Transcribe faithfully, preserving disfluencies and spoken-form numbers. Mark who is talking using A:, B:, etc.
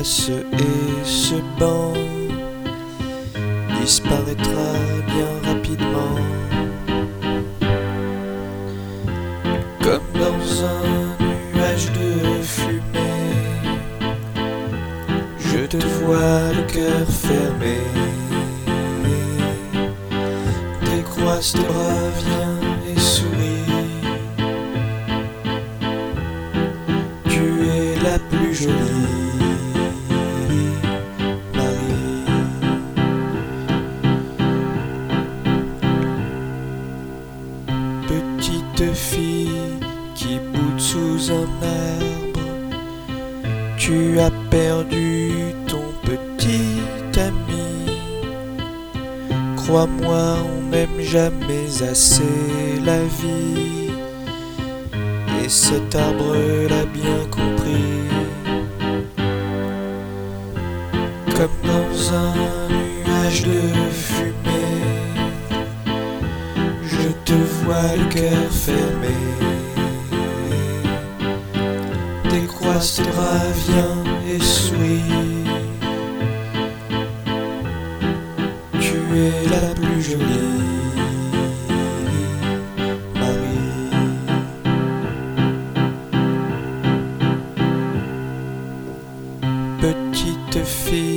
A: glace et ce banc disparaîtra bien rapidement, comme dans un nuage de fumée. Je te vois le cœur fermé. Décroise tes bras, viens et souris. Tu es la plus jolie, Marie. Petite fille qui boude sous un arbre, tu as perdu ton petit ami. Crois-moi, on n'aime jamais assez la vie, et cet arbre l'a bien compris. Comme dans un nuage de fumée, je te vois le cœur fermé. Décroise tes bras, viens et souris. Tu es la plus jolie, Marie. Petite fille